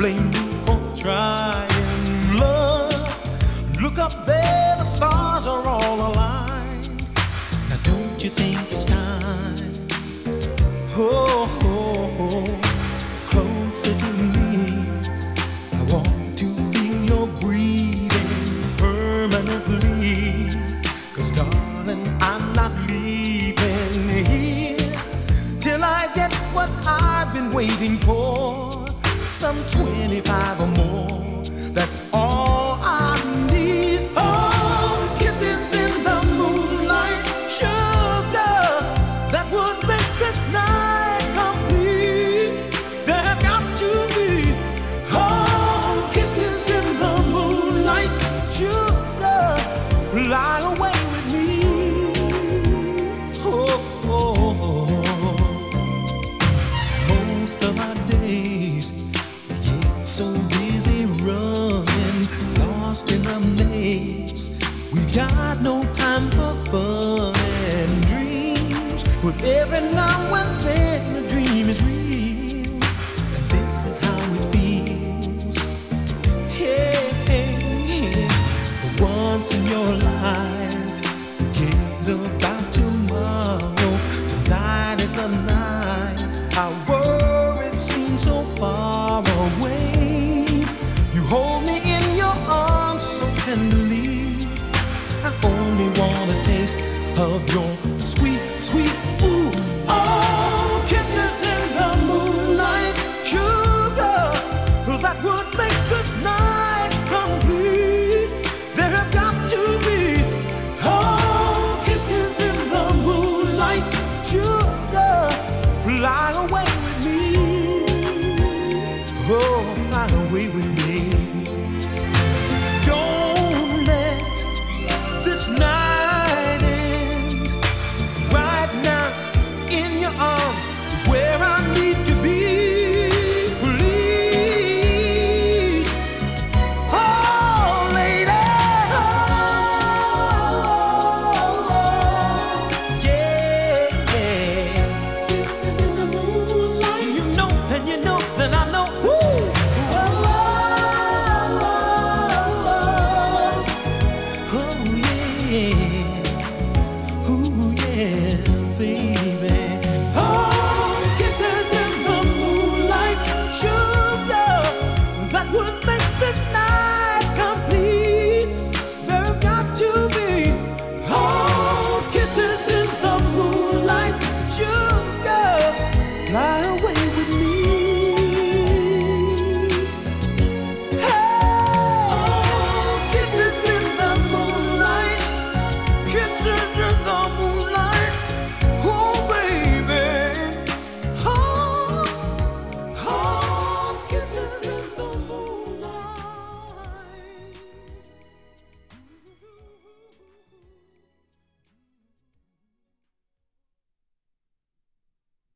blame me for trying. Love, look up there, the stars are all aligned. Now don't you think it's time? Oh, oh, oh, closer to me. I want to feel your breathing permanently. 'Cause darling, I'm not leaving here till I get what I've been waiting for. Some 25 or more, that's all I need. Oh, kisses in the moonlight, sugar, that would make this night complete. There have got to be, oh, kisses in the moonlight, sugar, fly away with me. Oh, oh, oh. Most of our days we get so busy running, lost in a maze. We got no time for fun and dreams, but every now and then a dream is real, and this is how it feels. Hey, hey, hey. For once in your life, forget about tomorrow. Tonight is the night. Our worries seem so far away. You hold me in your arms so tenderly. I only want a taste of your sweet, sweet ooh. Oh, kisses in the moonlight, sugar, that would make this night complete. There have got to be, oh, kisses in the moonlight, sugar, fly away with me. Oh, fly away with me.